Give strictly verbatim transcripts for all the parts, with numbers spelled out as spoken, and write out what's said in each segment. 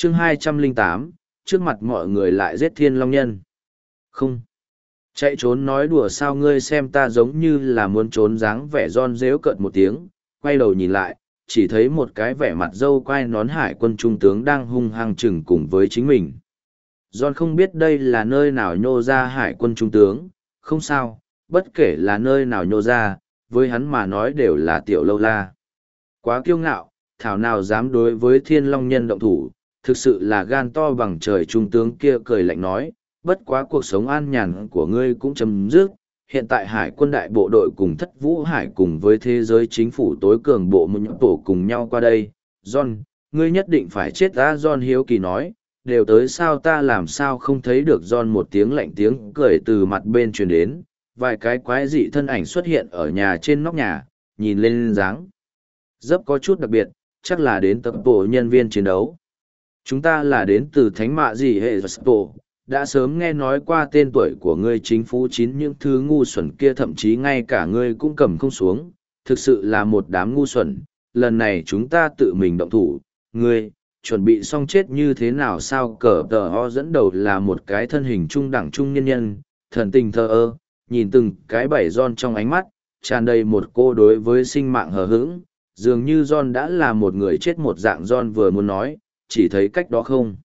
chương hai trăm lẻ tám, trước mặt mọi người lại giết thiên long nhân. Không. Chạy trốn nói đùa sao ngươi xem ta giống như là muốn trốn dáng vẻ ron rếu cợt một tiếng, quay đầu nhìn lại, chỉ thấy một cái vẻ mặt dâu quai nón hải quân trung tướng đang hung hăng chừng cùng với chính mình. John không biết đây là nơi nào nhô ra hải quân trung tướng, không sao, bất kể là nơi nào nhô ra, với hắn mà nói đều là tiểu lâu la. Quá kiêu ngạo, thảo nào dám đối với thiên long nhân động thủ, thực sự là gan to bằng trời. Trung tướng kia cười lạnh nói, bất quá cuộc sống an nhàn của ngươi cũng chấm dứt, hiện tại hải quân đại bộ đội cùng thất vũ hải cùng với thế giới chính phủ tối cường bộ một nhậm tổ cùng nhau qua đây. John, ngươi nhất định phải chết ta. John hiếu kỳ nói, đều tới sao ta làm sao không thấy được. John một tiếng lạnh tiếng cười từ mặt bên truyền đến, vài cái quái dị thân ảnh xuất hiện ở nhà trên nóc nhà, nhìn lên dáng dấp có chút đặc biệt, chắc là đến tập bộ nhân viên chiến đấu. Chúng ta là đến từ thánh mạ gì hệ tổ, đã sớm nghe nói qua tên tuổi của ngươi. Chính phủ chín những thứ ngu xuẩn kia thậm chí ngay cả ngươi cũng cầm không xuống, thực sự là một đám ngu xuẩn. Lần này chúng ta tự mình động thủ, ngươi chuẩn bị xong chết như thế nào sao? Cờ tờ ho dẫn đầu là một cái thân hình trung đẳng trung nhân nhân, thần tình thờ ơ, nhìn từng cái bảy John trong ánh mắt, tràn đầy một cô đối với sinh mạng hờ hững, dường như John đã là một người chết một dạng. John vừa muốn nói, chỉ thấy cách đó không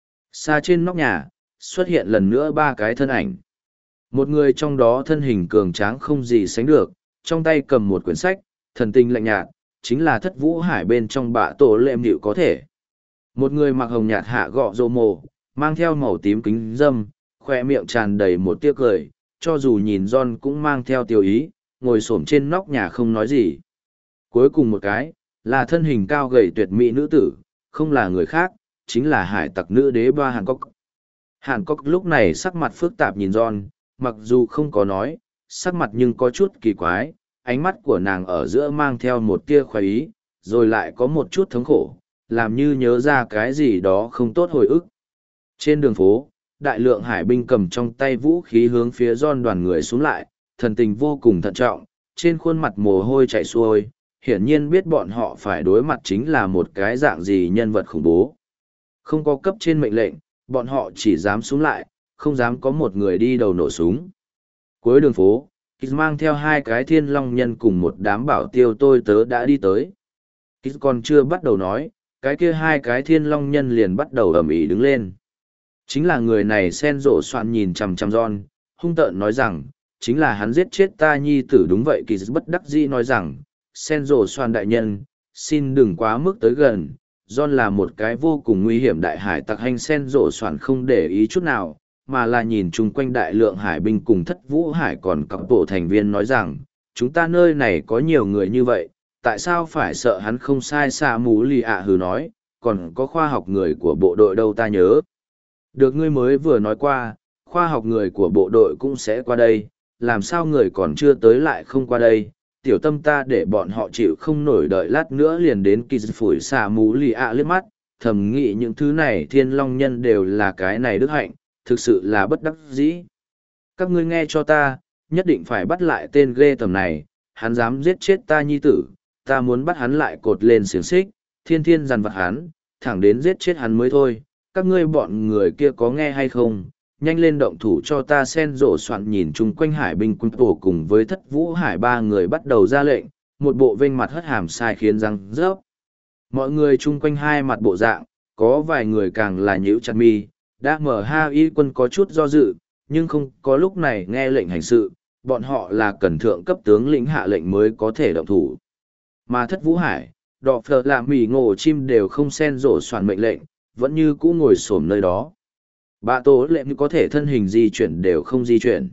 xa trên nóc nhà, xuất hiện lần nữa ba cái thân ảnh. Một người trong đó thân hình cường tráng không gì sánh được, trong tay cầm một quyển sách, thần tình lạnh nhạt, chính là thất vũ hải bên trong bạ tổ lệm điệu có thể. Một người mặc hồng nhạt hạ gọ rô mồ, mang theo màu tím kính dâm, khoe miệng tràn đầy một tia cười, cho dù nhìn John cũng mang theo tiêu ý, ngồi xổm trên nóc nhà không nói gì. Cuối cùng một cái, là thân hình cao gầy tuyệt mỹ nữ tử, không là người khác, chính là hải tặc nữ đế Ba Hàn Cốc. Hàn Cốc lúc này sắc mặt phức tạp nhìn John, mặc dù không có nói, sắc mặt nhưng có chút kỳ quái, ánh mắt của nàng ở giữa mang theo một tia khoái ý, rồi lại có một chút thống khổ, làm như nhớ ra cái gì đó không tốt hồi ức. Trên đường phố, đại lượng hải binh cầm trong tay vũ khí hướng phía John đoàn người xuống lại, thần tình vô cùng thận trọng, trên khuôn mặt mồ hôi chảy xuôi, hiển nhiên biết bọn họ phải đối mặt chính là một cái dạng gì nhân vật khủng bố. Không có cấp trên mệnh lệnh, bọn họ chỉ dám xuống lại, không dám có một người đi đầu nổ súng. Cuối đường phố, Kit mang theo hai cái thiên long nhân cùng một đám bảo tiêu tôi tớ đã đi tới. Kit còn chưa bắt đầu nói, cái kia hai cái thiên long nhân liền bắt đầu ầm ĩ đứng lên. Chính là người này sen rộ soạn nhìn chằm chằm John, hung tợn nói rằng, chính là hắn giết chết ta nhi tử. Đúng vậy. Kit bất đắc dĩ nói rằng, sen rộ soạn đại nhân, xin đừng quá mức tới gần. John là một cái vô cùng nguy hiểm đại hải tặc. Hành sen rộ soạn không để ý chút nào, mà là nhìn chung quanh đại lượng hải binh cùng thất vũ hải còn các bộ thành viên nói rằng, chúng ta nơi này có nhiều người như vậy, tại sao phải sợ hắn? Không sai. Xa mù lì ạ hừ nói, còn có khoa học người của bộ đội đâu ta nhớ. Được ngươi mới vừa nói qua, khoa học người của bộ đội cũng sẽ qua đây, làm sao người còn chưa tới lại không qua đây? Tiểu tâm ta để bọn họ chịu không nổi, đợi lát nữa liền đến. Kỳ phủi xà mù lì ạ liếc mắt, thầm nghĩ những thứ này thiên long nhân đều là cái này đức hạnh, thực sự là bất đắc dĩ. Các ngươi nghe cho ta, nhất định phải bắt lại tên ghê tầm này, hắn dám giết chết ta nhi tử, ta muốn bắt hắn lại cột lên xiềng xích, thiên thiên dằn vặt hắn, thẳng đến giết chết hắn mới thôi. Các ngươi bọn người kia có nghe hay không? Nhanh lên động thủ cho ta. Sen rộ soạn nhìn chung quanh hải binh quân tổ cùng với thất vũ hải ba người bắt đầu ra lệnh, một bộ vênh mặt hất hàm sai khiến răng rớp. Mọi người chung quanh hai mặt bộ dạng, có vài người càng là nhíu chặt mi. Đã mở ha y quân có chút do dự, nhưng không có lúc này nghe lệnh hành sự, bọn họ là cần thượng cấp tướng lĩnh hạ lệnh mới có thể động thủ. Mà thất vũ hải, đọ phở làm mì ngộ chim đều không sen rộ soạn mệnh lệnh, vẫn như cũ ngồi xổm nơi đó. Bạ tổ lệm như có thể thân hình di chuyển đều không di chuyển.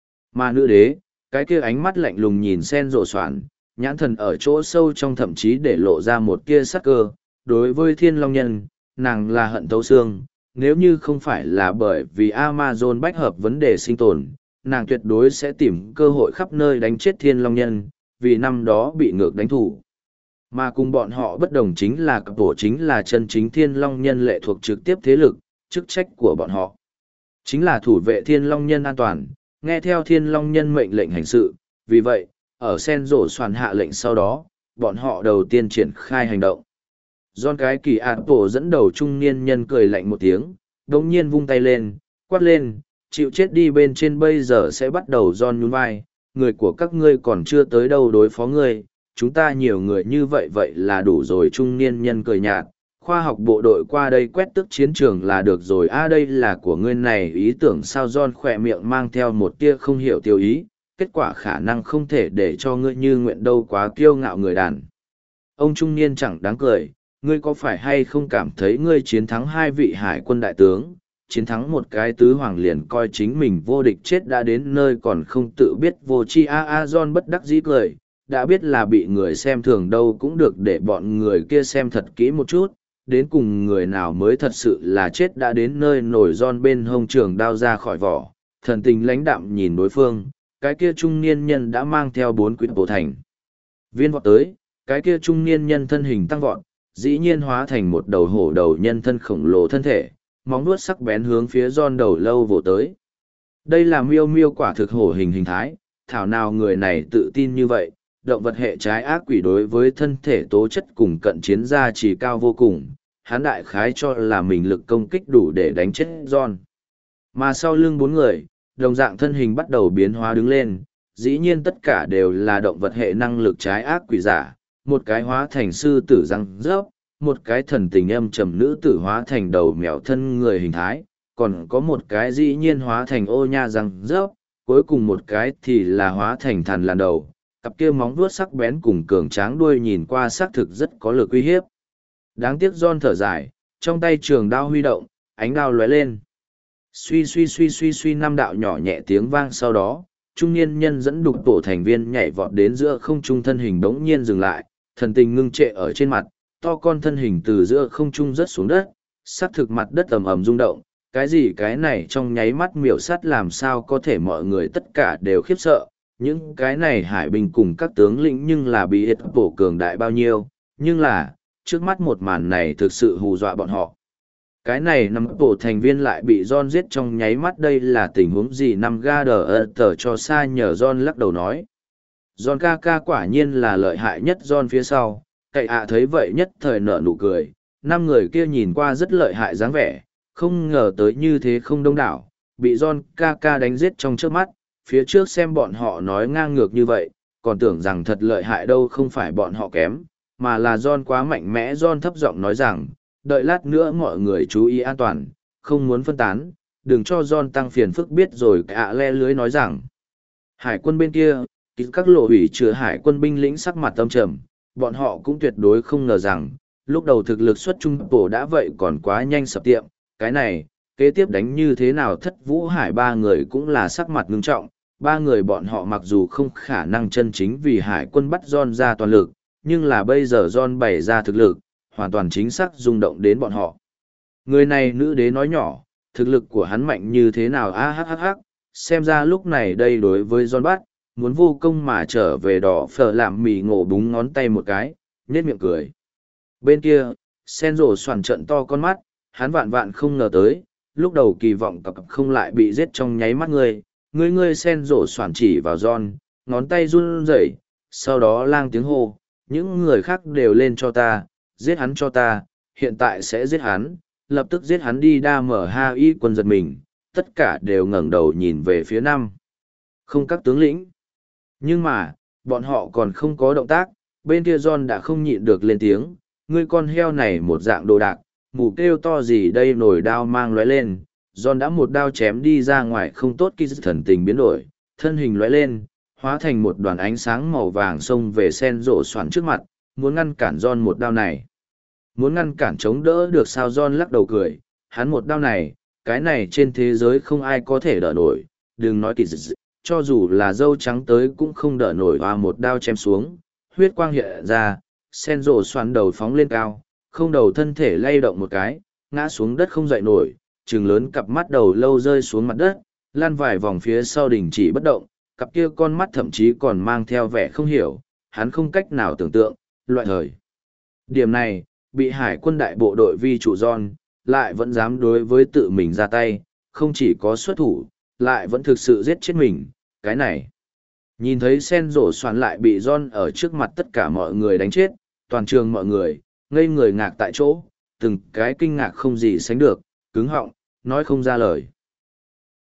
Mà nữ đế, cái kia ánh mắt lạnh lùng nhìn sen rộ soạn, nhãn thần ở chỗ sâu trong thậm chí để lộ ra một kia sắc cơ. Đối với thiên long nhân, nàng là hận thấu xương. Nếu như không phải là bởi vì Amazon bách hợp vấn đề sinh tồn, nàng tuyệt đối sẽ tìm cơ hội khắp nơi đánh chết thiên long nhân, vì năm đó bị ngược đánh thủ. Mà cùng bọn họ bất đồng chính là cặp tổ chính là chân chính thiên long nhân lệ thuộc trực tiếp thế lực, chức trách của bọn họ chính là thủ vệ thiên long nhân an toàn, nghe theo thiên long nhân mệnh lệnh hành sự. Vì vậy, ở sen rổ soàn hạ lệnh sau đó, bọn họ đầu tiên triển khai hành động. John cái kỳ ạt tổ dẫn đầu trung niên nhân cười lạnh một tiếng, đồng nhiên vung tay lên, quát lên, chịu chết đi bên trên bây giờ sẽ bắt đầu John nhún vai, người của các ngươi còn chưa tới đâu đối phó ngươi, chúng ta nhiều người như vậy vậy là đủ rồi trung niên nhân cười nhạt, khoa học bộ đội qua đây quét tước chiến trường là được rồi a à, đây là của ngươi này ý tưởng sao John khỏe miệng mang theo một tia không hiểu tiêu ý, kết quả khả năng không thể để cho ngươi như nguyện đâu quá kiêu ngạo người đàn. Ông trung niên chẳng đáng cười, ngươi có phải hay không cảm thấy ngươi chiến thắng hai vị hải quân đại tướng, chiến thắng một cái tứ hoàng liền coi chính mình vô địch chết đã đến nơi còn không tự biết vô chi a a John bất đắc dĩ cười, đã biết là bị người xem thường đâu cũng được để bọn người kia xem thật kỹ một chút, đến cùng người nào mới thật sự là chết đã đến nơi nổi John bên hông trường đao ra khỏi vỏ, thần tình lãnh đạm nhìn đối phương, cái kia trung niên nhân đã mang theo bốn quỷ bộ thành. Viên vọt tới, cái kia trung niên nhân thân hình tăng vọt, dĩ nhiên hóa thành một đầu hổ đầu nhân thân khổng lồ thân thể, móng vuốt sắc bén hướng phía John đầu lâu vồ tới. Đây là miêu miêu quả thực hổ hình hình thái, thảo nào người này tự tin như vậy, động vật hệ trái ác quỷ đối với thân thể tố chất cùng cận chiến gia chỉ cao vô cùng, hắn đại khái cho là mình lực công kích đủ để đánh chết John. Mà sau lưng bốn người, đồng dạng thân hình bắt đầu biến hóa đứng lên, dĩ nhiên tất cả đều là động vật hệ năng lực trái ác quỷ giả, một cái hóa thành sư tử răng rớp, một cái thần tình âm trầm nữ tử hóa thành đầu mèo thân người hình thái, còn có một cái dĩ nhiên hóa thành ô nha răng rớp, cuối cùng một cái thì là hóa thành thằn làn đầu, cặp kia móng vuốt sắc bén cùng cường tráng đuôi nhìn qua xác thực rất có lực uy hiếp. Đáng tiếc John thở dài, trong tay trường đao huy động, ánh đao lóe lên. Suy suy suy suy suy năm đạo nhỏ nhẹ tiếng vang sau đó, trung niên nhân dẫn đục tổ thành viên nhảy vọt đến giữa không trung thân hình bỗng nhiên dừng lại, thần tình ngưng trệ ở trên mặt, to con thân hình từ giữa không trung rớt xuống đất, sát thực mặt đất ầm ầm rung động, cái gì cái này trong nháy mắt miểu sát làm sao có thể mọi người tất cả đều khiếp sợ, những cái này hải binh cùng các tướng lĩnh nhưng là bị hết bổ cường đại bao nhiêu, nhưng là, trước mắt một màn này thực sự hù dọa bọn họ. Cái này năm bộ thành viên lại bị John giết trong nháy mắt đây là tình huống gì năm ga đờ tờ cho xa nhờ John lắc đầu nói. John ca ca quả nhiên là lợi hại nhất John phía sau, cậy ạ thấy vậy nhất thời nở nụ cười, năm người kia nhìn qua rất lợi hại dáng vẻ, không ngờ tới như thế không đông đảo, bị John ca ca đánh giết trong trước mắt, phía trước xem bọn họ nói ngang ngược như vậy, còn tưởng rằng thật lợi hại đâu không phải bọn họ kém, mà là John quá mạnh mẽ John thấp giọng nói rằng, đợi lát nữa mọi người chú ý an toàn, không muốn phân tán, đừng cho John tăng phiền phức biết rồi ạ le lưới nói rằng. Hải quân bên kia, các lộ ủy chứa hải quân binh lĩnh sắc mặt tâm trầm, bọn họ cũng tuyệt đối không ngờ rằng, lúc đầu thực lực xuất trung bổ đã vậy còn quá nhanh sập tiệm, cái này, kế tiếp đánh như thế nào thất vũ hải ba người cũng là sắc mặt ngưng trọng, ba người bọn họ mặc dù không khả năng chân chính vì hải quân bắt John ra toàn lực, nhưng là bây giờ John bày ra thực lực, hoàn toàn chính xác rung động đến bọn họ. Người này nữ đế nói nhỏ, thực lực của hắn mạnh như thế nào a hắc hắc hắc, xem ra lúc này đây đối với John bắt, muốn vô công mà trở về đỏ phở làm mì ngộ búng ngón tay một cái, nhếch miệng cười. Bên kia, sen rổ soàn trận to con mắt, hắn vạn vạn không ngờ tới, lúc đầu kỳ vọng cặp không lại bị giết trong nháy mắt người, người người sen rổ soàn chỉ vào John, ngón tay run rẩy, sau đó lang tiếng hô, những người khác đều lên cho ta, giết hắn cho ta, hiện tại sẽ giết hắn, lập tức giết hắn đi đa mở ha y quân giật mình, tất cả đều ngẩng đầu nhìn về phía năm. Không các tướng lĩnh. Nhưng mà, bọn họ còn không có động tác, bên kia John đã không nhịn được lên tiếng, ngươi con heo này một dạng đồ đạc, mù kêu to gì đây nổi đao mang lóe lên, John đã một đao chém đi ra ngoài không tốt khi thần tình biến đổi, thân hình lóe lên, hóa thành một đoàn ánh sáng màu vàng xông về sen rộ xoắn trước mặt, muốn ngăn cản John một đao này. Muốn ngăn cản chống đỡ được sao John lắc đầu cười, hắn một đao này, cái này trên thế giới không ai có thể đỡ nổi, đừng nói kỳ dị, cho dù là dâu trắng tới cũng không đỡ nổi và một đao chém xuống, huyết quang hiện ra, sen rộ xoắn đầu phóng lên cao, không đầu thân thể lay động một cái, ngã xuống đất không dậy nổi, trừng lớn cặp mắt đầu lâu rơi xuống mặt đất, lan vài vòng phía sau đình chỉ bất động, cặp kia con mắt thậm chí còn mang theo vẻ không hiểu, hắn không cách nào tưởng tượng, loại thời. Điểm này, bị hải quân đại bộ đội vi chủ John, lại vẫn dám đối với tự mình ra tay, không chỉ có xuất thủ, lại vẫn thực sự giết chết mình, cái này. Nhìn thấy sen rổ xoắn lại bị John ở trước mặt tất cả mọi người đánh chết, toàn trường mọi người, ngây người ngạc tại chỗ, từng cái kinh ngạc không gì sánh được, cứng họng, nói không ra lời.